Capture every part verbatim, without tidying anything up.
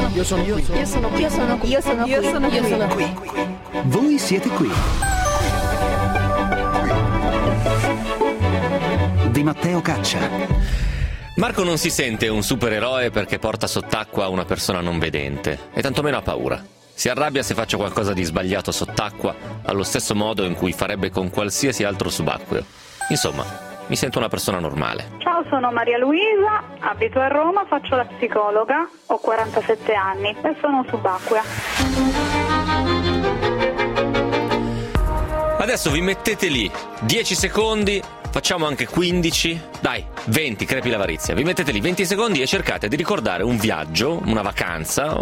Io sono qui. Io sono qui. Io sono qui. Io sono qui. Io sono qui. Io sono qui. Voi siete qui. Di Matteo Caccia. Marco non si sente un supereroe perché porta sott'acqua una persona non vedente e tantomeno ha paura. Si arrabbia se faccio qualcosa di sbagliato sott'acqua allo stesso modo in cui farebbe con qualsiasi altro subacqueo. Insomma, mi sento una persona normale. Ciao, sono Maria Luisa, abito a Roma, faccio la psicologa, ho quarantasette anni e sono subacquea. Adesso vi mettete lì dieci secondi, facciamo anche quindici, dai, venti, crepi l'avarizia. Vi mettete lì venti secondi e cercate di ricordare un viaggio, una vacanza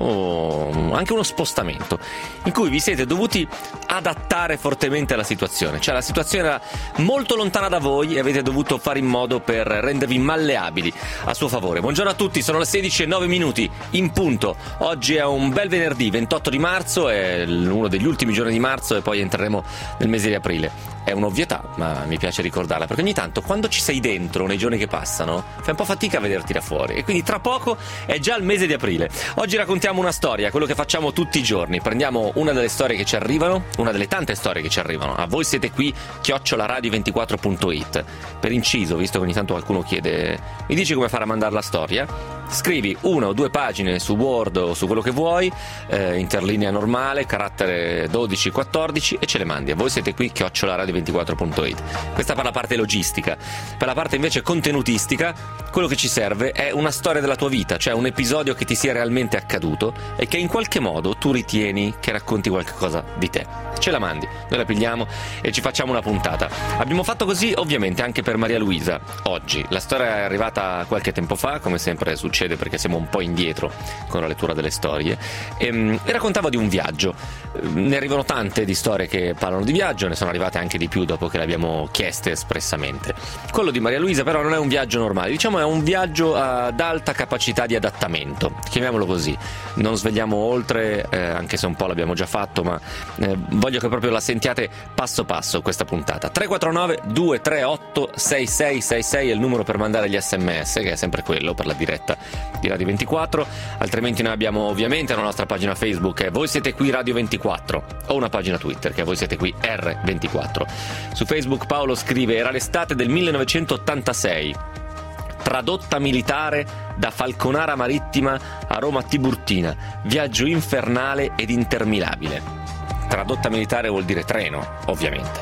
o anche uno spostamento in cui vi siete dovuti adattare fortemente alla situazione. Cioè la situazione era molto lontana da voi e avete dovuto fare in modo per rendervi malleabili a suo favore. Buongiorno a tutti, sono le sedici e nove minuti in punto. Oggi è un bel venerdì, ventotto di marzo, è uno degli ultimi giorni di marzo e poi entreremo nel mese di aprile. È un'ovvietà, ma mi piace ricordarla, perché ogni tanto quando ci sei dentro nei giorni che passano fai un po' fatica a vederti da fuori e quindi tra poco è già il mese di aprile. Oggi raccontiamo una storia, quello che facciamo tutti i giorni. Prendiamo una delle storie che ci arrivano, una delle tante storie che ci arrivano. A voi siete qui, chiocciola radio ventiquattro punto it. Per inciso, visto che ogni tanto qualcuno chiede mi dici come fare a mandare la storia? Scrivi una o due pagine su Word o su quello che vuoi, eh, interlinea normale, carattere dodici quattordici e ce le mandi. A voi siete qui, chiocciola radio ventiquattro punto it. Questa per la parte logistica. Per la parte invece contenutistica, quello che ci serve è una storia della tua vita, cioè un episodio che ti sia realmente accaduto e che in qualche modo tu ritieni che racconti qualcosa di te. Ce la mandi, noi la pigliamo e ci facciamo una puntata. Abbiamo fatto così ovviamente anche per Maria Luisa oggi. La storia è arrivata qualche tempo fa, come sempre succede perché siamo un po' indietro con la lettura delle storie, e, e raccontava di un viaggio. Ne arrivano tante di storie che parlano di viaggio, ne sono arrivate anche di più dopo che le abbiamo chieste espressamente. Quello di Maria Luisa però non è un viaggio normale, diciamo è un viaggio ad alta capacità di adattamento, chiamiamolo così. Non svegliamo oltre, eh, anche se un po' l'abbiamo già fatto, ma eh, voglio che proprio la sentiate passo passo questa puntata. Tre quattro nove due tre otto sei sei sei sei è il numero per mandare gli sms, che è sempre quello per la diretta di Radio ventiquattro, altrimenti noi abbiamo ovviamente la nostra pagina Facebook, è Voi siete qui Radio ventiquattro, o una pagina Twitter che è Voi siete qui R ventiquattro. Su Facebook Paolo scrive: era l'estate del millenovecentottantasei, tradotta militare da Falconara Marittima a Roma Tiburtina, viaggio infernale ed interminabile. Tradotta militare vuol dire treno, ovviamente.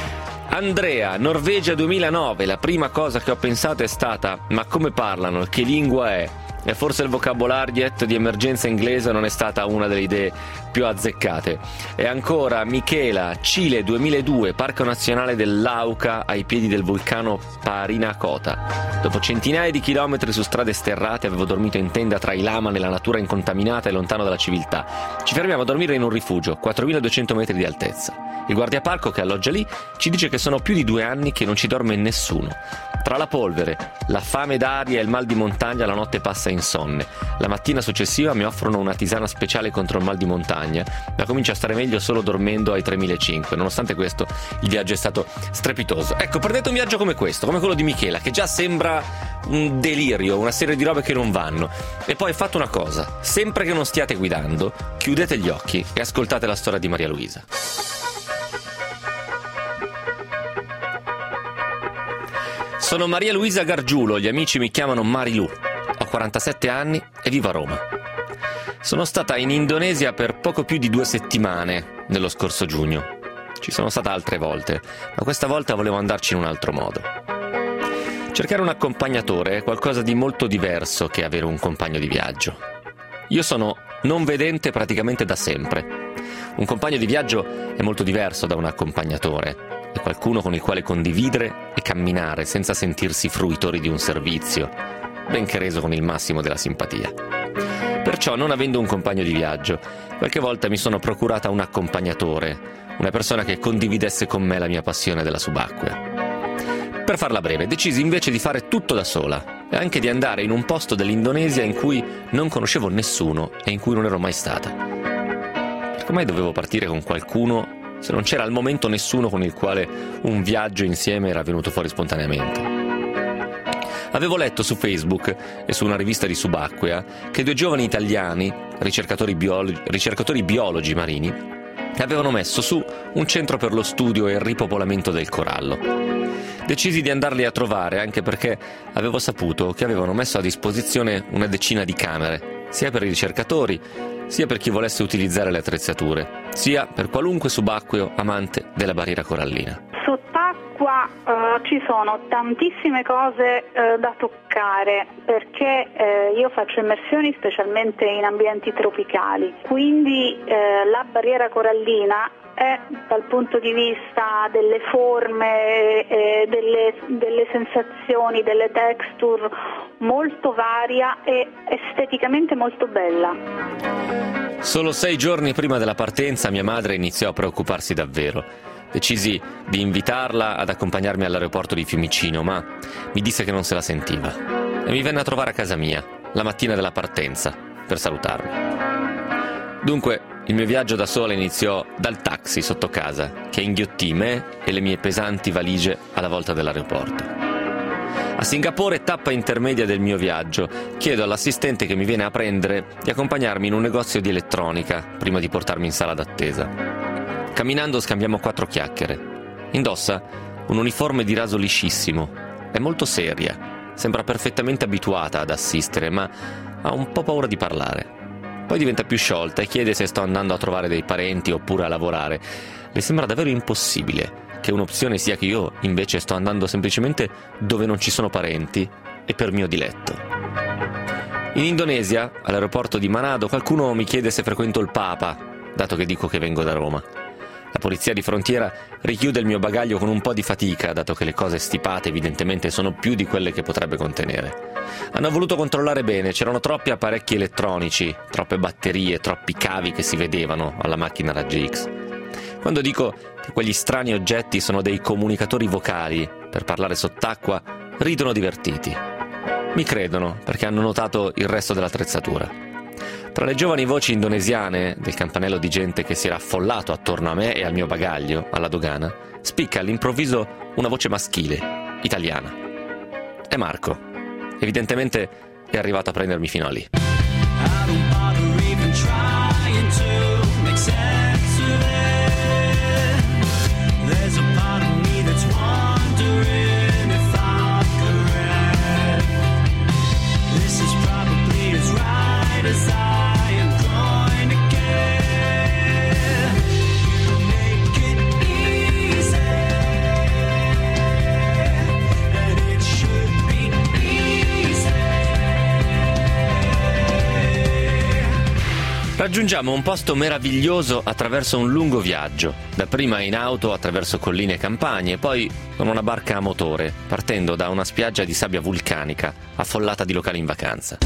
Andrea, Norvegia duemilanove, la prima cosa che ho pensato è stata: ma come parlano, che lingua è? E forse il vocabolarietto di emergenza inglese non è stata una delle idee più azzeccate. E ancora Michela, Cile duemiladue, Parco Nazionale dell'Auca ai piedi del vulcano Parinacota. Dopo centinaia di chilometri su strade sterrate avevo dormito in tenda tra i lama nella natura incontaminata e lontano dalla civiltà. Ci fermiamo a dormire in un rifugio, quattromiladuecento metri di altezza. Il guardiaparco che alloggia lì ci dice che sono più di due anni che non ci dorme nessuno. Tra la polvere, la fame d'aria e il mal di montagna la notte passa insonne. La mattina successiva mi offrono una tisana speciale contro il mal di montagna, ma comincio a stare meglio solo dormendo ai tremilacinquecento. Nonostante questo, il viaggio è stato strepitoso. Ecco, prendete un viaggio come questo, come quello di Michela, che già sembra un delirio, una serie di robe che non vanno. E poi fate una cosa: sempre che non stiate guidando, chiudete gli occhi e ascoltate la storia di Maria Luisa. Sono Maria Luisa Gargiulo, gli amici mi chiamano Marilu. Ho quarantasette anni e vivo a Roma. Sono stata in Indonesia per poco più di due settimane nello scorso giugno. Ci sono stata altre volte, ma questa volta volevo andarci in un altro modo. Cercare un accompagnatore è qualcosa di molto diverso che avere un compagno di viaggio. Io sono non vedente praticamente da sempre. Un compagno di viaggio è molto diverso da un accompagnatore. È qualcuno con il quale condividere e camminare senza sentirsi fruitori di un servizio, benché reso con il massimo della simpatia. Perciò, non avendo un compagno di viaggio, qualche volta mi sono procurata un accompagnatore, una persona che condividesse con me la mia passione della subacquea. Per farla breve, decisi invece di fare tutto da sola e anche di andare in un posto dell'Indonesia in cui non conoscevo nessuno e in cui non ero mai stata. Perché mai dovevo partire con qualcuno se non c'era al momento nessuno con il quale un viaggio insieme era venuto fuori spontaneamente? Avevo letto su Facebook e su una rivista di subacquea che due giovani italiani ricercatori, biolo- ricercatori biologi marini avevano messo su un centro per lo studio e il ripopolamento del corallo. Decisi di andarli a trovare anche perché avevo saputo che avevano messo a disposizione una decina di camere, sia per i ricercatori, sia per chi volesse utilizzare le attrezzature, sia per qualunque subacqueo amante della barriera corallina. Sott'acqua uh, ci sono tantissime cose uh, da toccare, perché uh, io faccio immersioni specialmente in ambienti tropicali, quindi uh, la barriera corallina è, dal punto di vista delle forme, eh, delle, delle sensazioni, delle texture, molto varia e esteticamente molto bella. Solo sei giorni prima della partenza mia madre iniziò a preoccuparsi davvero. Decisi di invitarla ad accompagnarmi all'aeroporto di Fiumicino, ma mi disse che non se la sentiva e mi venne a trovare a casa mia la mattina della partenza per salutarmi. Dunque il mio viaggio da sola iniziò dal taxi sotto casa, che inghiottì me e le mie pesanti valigie alla volta dell'aeroporto. A Singapore, tappa intermedia del mio viaggio, chiedo all'assistente che mi viene a prendere di accompagnarmi in un negozio di elettronica prima di portarmi in sala d'attesa. Camminando scambiamo quattro chiacchiere. Indossa un uniforme di raso liscissimo, è molto seria, sembra perfettamente abituata ad assistere, ma ha un po' paura di parlare. Poi diventa più sciolta e chiede se sto andando a trovare dei parenti oppure a lavorare. Le sembra davvero impossibile che un'opzione sia che io invece sto andando semplicemente dove non ci sono parenti e per mio diletto. In Indonesia, all'aeroporto di Manado, qualcuno mi chiede se frequento il Papa, dato che dico che vengo da Roma. La polizia di frontiera richiude il mio bagaglio con un po' di fatica, dato che le cose stipate evidentemente sono più di quelle che potrebbe contenere. Hanno voluto controllare bene, c'erano troppi apparecchi elettronici, troppe batterie, troppi cavi che si vedevano alla macchina raggi X. Quando dico che quegli strani oggetti sono dei comunicatori vocali per parlare sott'acqua, ridono divertiti. Mi credono perché hanno notato il resto dell'attrezzatura. Tra le giovani voci indonesiane del campanello di gente che si era affollato attorno a me e al mio bagaglio alla dogana, spicca all'improvviso una voce maschile, italiana. È Marco. Evidentemente è arrivato a prendermi fino a lì. Raggiungiamo un posto meraviglioso attraverso un lungo viaggio, dapprima in auto attraverso colline e campagne, poi con una barca a motore, partendo da una spiaggia di sabbia vulcanica affollata di locali in vacanza.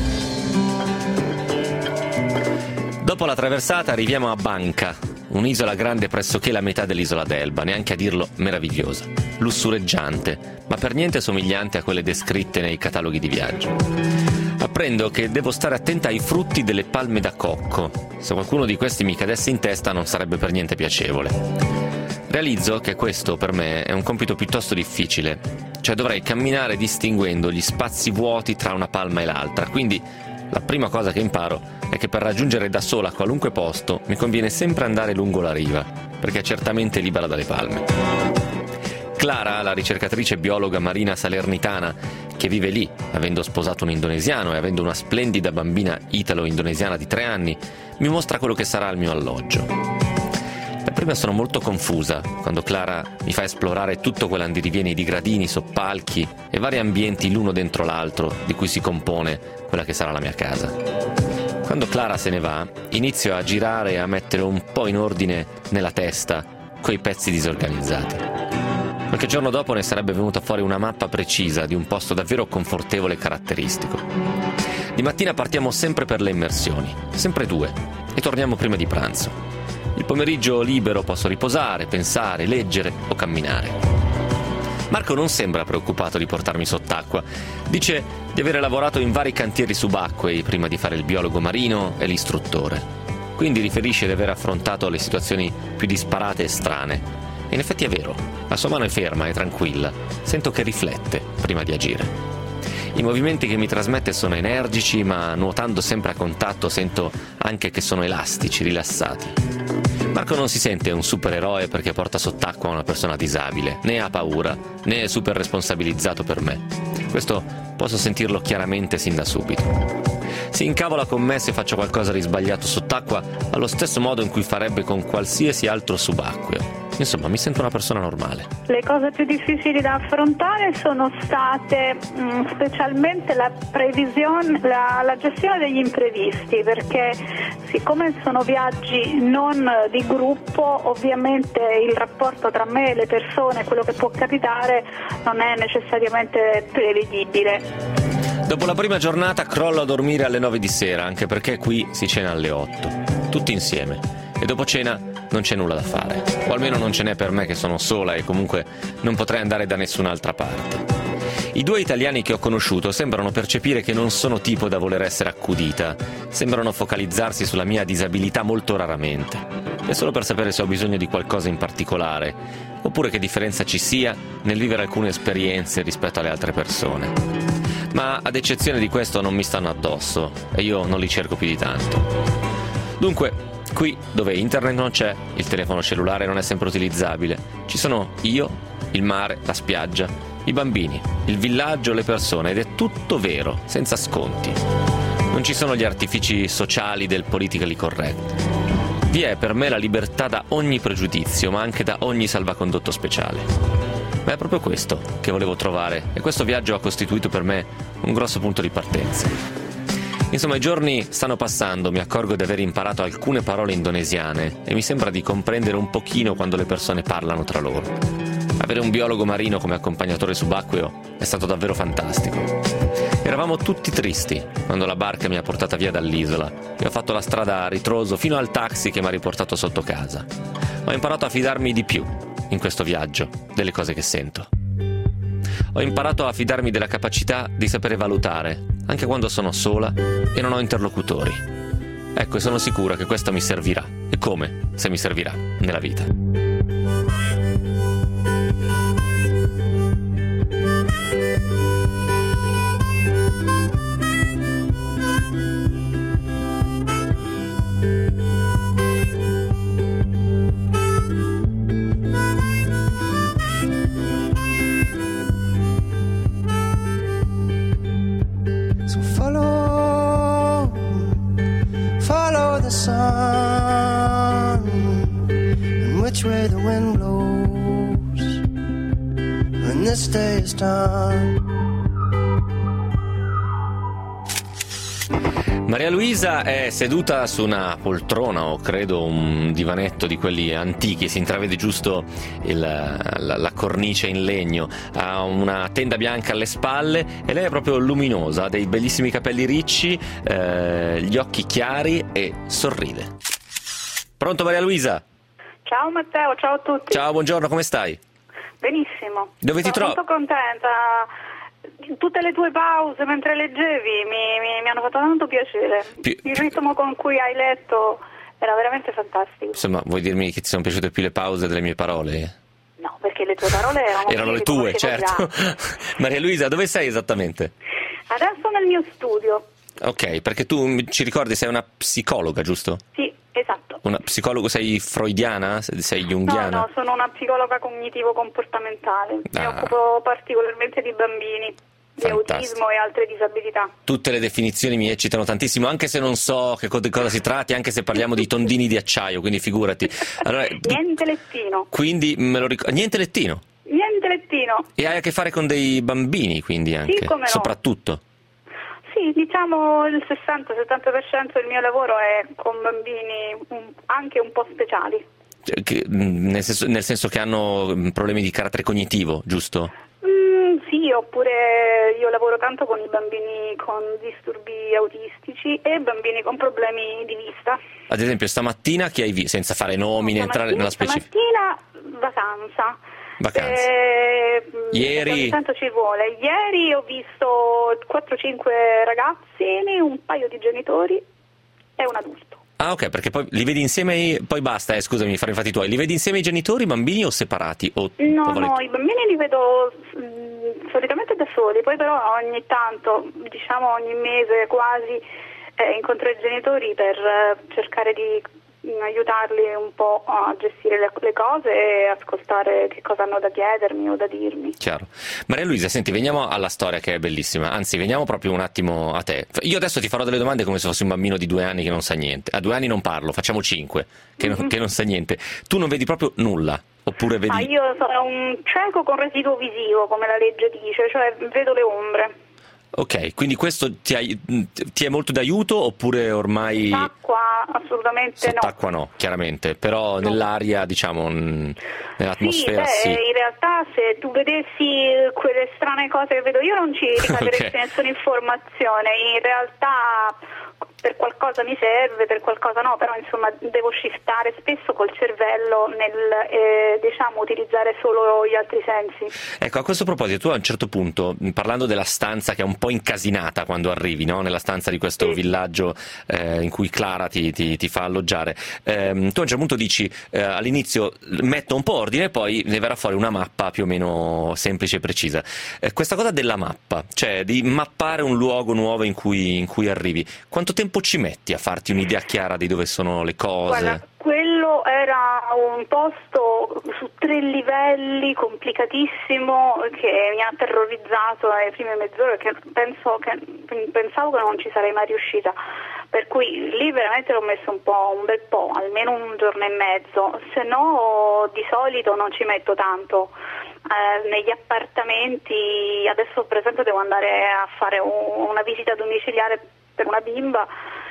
Dopo la traversata arriviamo a Bangka, un'isola grande pressoché la metà dell'isola d'Elba, neanche a dirlo meravigliosa, lussureggiante, ma per niente somigliante a quelle descritte nei cataloghi di viaggio. Apprendo che devo stare attenta ai frutti delle palme da cocco. Se qualcuno di questi mi cadesse in testa non sarebbe per niente piacevole. Realizzo che questo per me è un compito piuttosto difficile, cioè dovrei camminare distinguendo gli spazi vuoti tra una palma e l'altra, quindi la prima cosa che imparo è che per raggiungere da sola qualunque posto mi conviene sempre andare lungo la riva, perché è certamente libera dalle palme. Clara, la ricercatrice biologa marina salernitana, che vive lì, avendo sposato un indonesiano e avendo una splendida bambina italo-indonesiana di tre anni, mi mostra quello che sarà il mio alloggio. Dapprima sono molto confusa quando Clara mi fa esplorare tutto quell'andirivieni di gradini, soppalchi e vari ambienti l'uno dentro l'altro di cui si compone quella che sarà la mia casa. Quando Clara se ne va, inizio a girare e a mettere un po' in ordine nella testa quei pezzi disorganizzati. Qualche giorno dopo ne sarebbe venuta fuori una mappa precisa di un posto davvero confortevole e caratteristico. Di mattina partiamo sempre per le immersioni, sempre due, e torniamo prima di pranzo. Il pomeriggio libero posso riposare, pensare, leggere o camminare. Marco non sembra preoccupato di portarmi sott'acqua. Dice di avere lavorato in vari cantieri subacquei prima di fare il biologo marino e l'istruttore. Quindi riferisce di aver affrontato le situazioni più disparate e strane. E in effetti è vero, la sua mano è ferma e tranquilla, sento che riflette prima di agire. I movimenti che mi trasmette sono energici, ma nuotando sempre a contatto sento anche che sono elastici, rilassati. Marco non si sente un supereroe perché porta sott'acqua una persona disabile, né ha paura, né è super responsabilizzato per me. Questo posso sentirlo chiaramente sin da subito. Si incavola con me se faccio qualcosa di sbagliato sott'acqua allo stesso modo in cui farebbe con qualsiasi altro subacqueo. Insomma, mi sento una persona normale. Le cose più difficili da affrontare sono state mh, specialmente la previsione, la, la gestione degli imprevisti, perché siccome sono viaggi non di gruppo, ovviamente il rapporto tra me e le persone, quello che può capitare, non è necessariamente prevedibile. Dopo la prima giornata crollo a dormire alle nove di sera, anche perché qui si cena alle otto, tutti insieme. E dopo cena non c'è nulla da fare, o almeno non ce n'è per me che sono sola e comunque non potrei andare da nessun'altra parte. I due italiani che ho conosciuto sembrano percepire che non sono tipo da voler essere accudita, sembrano focalizzarsi sulla mia disabilità molto raramente. È solo per sapere se ho bisogno di qualcosa in particolare, oppure che differenza ci sia nel vivere alcune esperienze rispetto alle altre persone. Ma ad eccezione di questo non mi stanno addosso e io non li cerco più di tanto. Dunque, qui dove internet non c'è, il telefono cellulare non è sempre utilizzabile, ci sono io, il mare, la spiaggia, i bambini, il villaggio, le persone, ed è tutto vero, senza sconti. Non ci sono gli artifici sociali del politically correct. Vi è per me la libertà da ogni pregiudizio, ma anche da ogni salvacondotto speciale. Ma è proprio questo che volevo trovare, e questo viaggio ha costituito per me un grosso punto di partenza. Insomma, i giorni stanno passando, mi accorgo di aver imparato alcune parole indonesiane e mi sembra di comprendere un pochino quando le persone parlano tra loro. Avere un biologo marino come accompagnatore subacqueo è stato davvero fantastico. Eravamo tutti tristi quando la barca mi ha portata via dall'isola e ho fatto la strada a ritroso fino al taxi che mi ha riportato sotto casa. Ho imparato a fidarmi di più in questo viaggio delle cose che sento. Ho imparato a fidarmi della capacità di sapere valutare, anche quando sono sola e non ho interlocutori. Ecco, e sono sicura che questo mi servirà. E come se mi servirà nella vita. Maria Luisa è seduta su una poltrona o credo un divanetto di quelli antichi, si intravede giusto il, la, la cornice in legno, ha una tenda bianca alle spalle e lei è proprio luminosa, ha dei bellissimi capelli ricci, eh, gli occhi chiari e sorride. Pronto Maria Luisa? Ciao Matteo, ciao a tutti. Ciao, buongiorno, come stai? Benissimo. Dove ti trovi? Sono molto contenta. Tutte le tue pause mentre leggevi mi, mi, mi hanno fatto tanto piacere. Più, il ritmo con cui hai letto era veramente fantastico. Insomma, vuoi dirmi che ti sono piaciute più le pause delle mie parole? No, perché le tue parole erano, erano le tue, certo. Maria Luisa, dove sei esattamente? Adesso nel mio studio. Ok, perché tu ci ricordi sei una psicologa, giusto? Sì, esatto. Una psicologo, sei freudiana? Sei junghiana? No, no, sono una psicologa cognitivo-comportamentale. Ah. Mi occupo particolarmente di bambini, di Fantastico. autismo e altre disabilità. Tutte le definizioni mi eccitano tantissimo, anche se non so che co- di cosa si tratti, anche se parliamo di tondini di acciaio, quindi figurati. Allora, Niente lettino. Quindi me lo ricordo. Niente lettino? Niente lettino. E hai a che fare con dei bambini, quindi anche? Sì, come no. Soprattutto? Sì, diciamo il sessanta settanta per cento del mio lavoro è con bambini un, anche un po' speciali. Cioè, che, nel, senso, nel senso che hanno problemi di carattere cognitivo, giusto? Mm, sì, oppure io lavoro tanto con i bambini con disturbi autistici e bambini con problemi di vista. Ad esempio stamattina chi hai visto, senza fare nomi né entrare nella specifica? Stamattina vacanza. Vacanza. Eh, Ieri? Tanto ci vuole. Ieri ho visto quattro cinque ragazzini, un paio di genitori e un adulto. Ah, ok, perché poi li vedi insieme, poi basta, eh, scusami, fare i fatti tuoi. Li vedi insieme i genitori, i bambini o separati? O, no, o no, i bambini li vedo mh, solitamente da soli, poi però ogni tanto, diciamo ogni mese quasi, eh, incontro i genitori per eh, cercare di aiutarli un po' a gestire le, le cose e ascoltare che cosa hanno da chiedermi o da dirmi. Chiaro. Maria Luisa, senti, veniamo alla storia che è bellissima, anzi veniamo proprio un attimo a te. Io adesso ti farò delle domande come se fossi un bambino di due anni che non sa niente. A due anni non parlo, facciamo cinque, che, mm-hmm. non, che non sa niente. Tu non vedi proprio nulla? Oppure vedi... Ah, io sono un cieco con residuo visivo, come la legge dice, cioè vedo le ombre. Ok, quindi questo ti, hai, ti è molto d'aiuto oppure ormai... Sott'acqua assolutamente no. Sott'acqua no, chiaramente, però no. Nell'aria, diciamo, nell'atmosfera sì. Beh, sì. In realtà se tu vedessi quelle strane cose che vedo io non ci ricaveresti okay. nessuna informazione, in realtà per qualcosa mi serve, per qualcosa no, però insomma devo shiftare spesso col cervello nel eh, diciamo utilizzare solo gli altri sensi. Ecco, a questo proposito tu a un certo punto, parlando della stanza che è un po' incasinata quando arrivi, no? Nella stanza di questo sì. villaggio eh, in cui Clara ti, ti, ti fa alloggiare, ehm, tu a un certo punto dici eh, all'inizio metto un po' ordine, poi ne verrà fuori una mappa più o meno semplice e precisa. Eh, questa cosa della mappa, cioè di mappare un luogo nuovo in cui, in cui arrivi, quanto tempo ci metti a farti un'idea chiara di dove sono le cose? Guarda, quello era un posto su tre livelli, complicatissimo, che mi ha terrorizzato nelle prime mezz'ore, che penso che pensavo che non ci sarei mai riuscita, per cui lì veramente l'ho messo un po', un bel po', almeno un giorno e mezzo, se no di solito non ci metto tanto. Eh, negli appartamenti adesso per esempio devo andare a fare un, una visita domiciliare per una bimba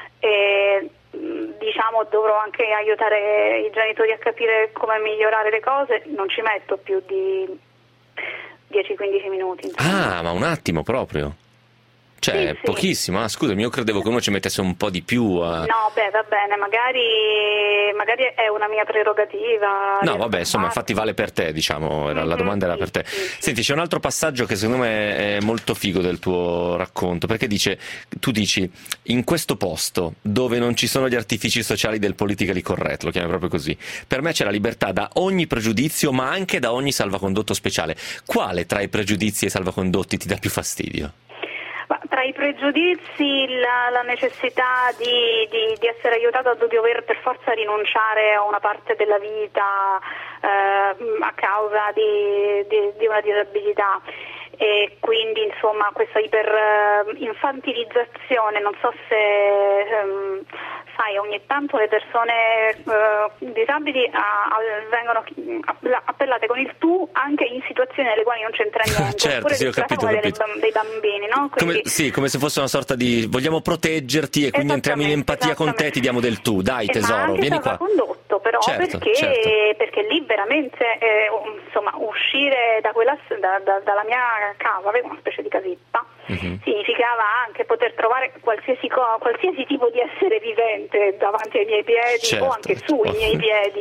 e diciamo dovrò anche aiutare i genitori a capire come migliorare le cose, non ci metto più di dieci quindici minuti. Ah, ma un attimo proprio? Cioè, sì, pochissimo, sì. Ah, scusami, io credevo che uno ci mettesse un po' di più a... No, beh, va bene, magari, magari è una mia prerogativa. No, vabbè, insomma, infatti vale per te, diciamo, la, la domanda era per te. Sì, sì. Senti, c'è un altro passaggio che secondo me è molto figo del tuo racconto, perché dice, tu dici, in questo posto dove non ci sono gli artifici sociali del politically correct, lo chiami proprio così, per me c'è la libertà da ogni pregiudizio, ma anche da ogni salvacondotto speciale. Quale tra i pregiudizi e i salvacondotti ti dà più fastidio? Tra i pregiudizi la, la necessità di, di, di essere aiutato a dover per forza rinunciare a una parte della vita eh, a causa di, di, di una disabilità e quindi insomma questa iper infantilizzazione, non so se ehm, sai, ogni tanto le persone eh, disabili a, a, vengono appellate con il tu anche in situazioni nelle quali non c'entra niente, certo, oppure sì, ho capito, ho capito. Dei, dei bambini, no? Quindi... Come, sì, come se fosse una sorta di vogliamo proteggerti e quindi entriamo in empatia con te, ti diamo del tu, dai eh, tesoro, vieni qua. Condotto, però certo, perché, certo. perché lì veramente eh, insomma uscire da quella da, da, dalla mia casa, avevo una specie di casetta, uh-huh. significava anche poter trovare qualsiasi, co- qualsiasi tipo di essere vivente davanti ai miei piedi certo. o anche sui miei piedi.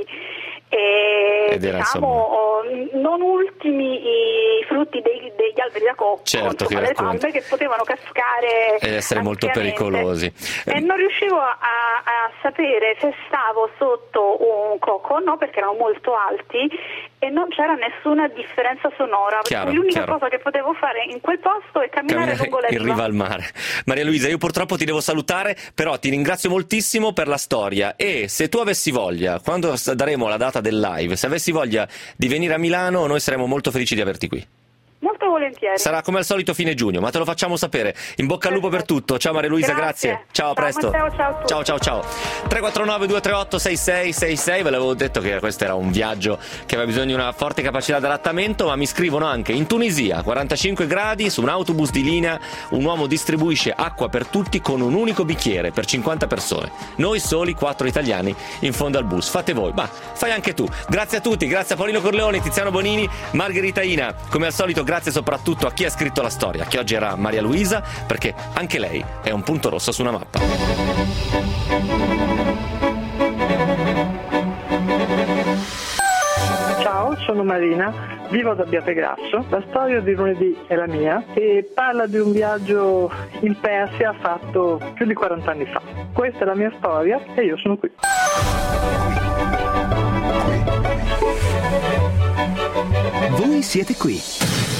E Ed era, diciamo non ultimi i frutti dei, degli alberi da cocco, certo, insomma, che le palme che potevano cascare ed essere molto pericolosi e non riuscivo a, a sapere se stavo sotto un cocco o no, perché erano molto alti e non c'era nessuna differenza sonora. Chiaro, l'unica chiaro. cosa che potevo fare in quel posto è camminare, camminare lungo la riva in riva al mare. Maria Luisa, io purtroppo ti devo salutare, però ti ringrazio moltissimo per la storia e se tu avessi voglia, quando daremo la data del live, se avessi voglia di venire a Milano, noi saremo molto felici di averti qui. Molto volentieri. Sarà come al solito fine giugno, ma te lo facciamo sapere. In bocca al lupo per tutto. Ciao Maria Luisa, grazie. grazie. Ciao, a presto. Ciao, ciao, ciao, ciao, ciao. tre quattro nove due tre otto sei sei sei sei. Ve l'avevo detto che questo era un viaggio che aveva bisogno di una forte capacità di adattamento, ma mi scrivono anche in Tunisia, quarantacinque gradi, su un autobus di linea, un uomo distribuisce acqua per tutti con un unico bicchiere per cinquanta persone. Noi soli quattro italiani in fondo al bus. Fate voi, ma fai anche tu. Grazie a tutti, grazie a Paolino Corleone, Tiziano Bonini, Margherita Ina. Come al solito, grazie soprattutto a chi ha scritto la storia, che oggi era Maria Luisa, perché anche lei è un punto rosso su una mappa. Ciao, sono Marina, vivo ad Abbiategrasso. La storia di lunedì è la mia e parla di un viaggio in Persia fatto più di quaranta anni fa. Questa è la mia storia e io sono qui. Voi siete qui.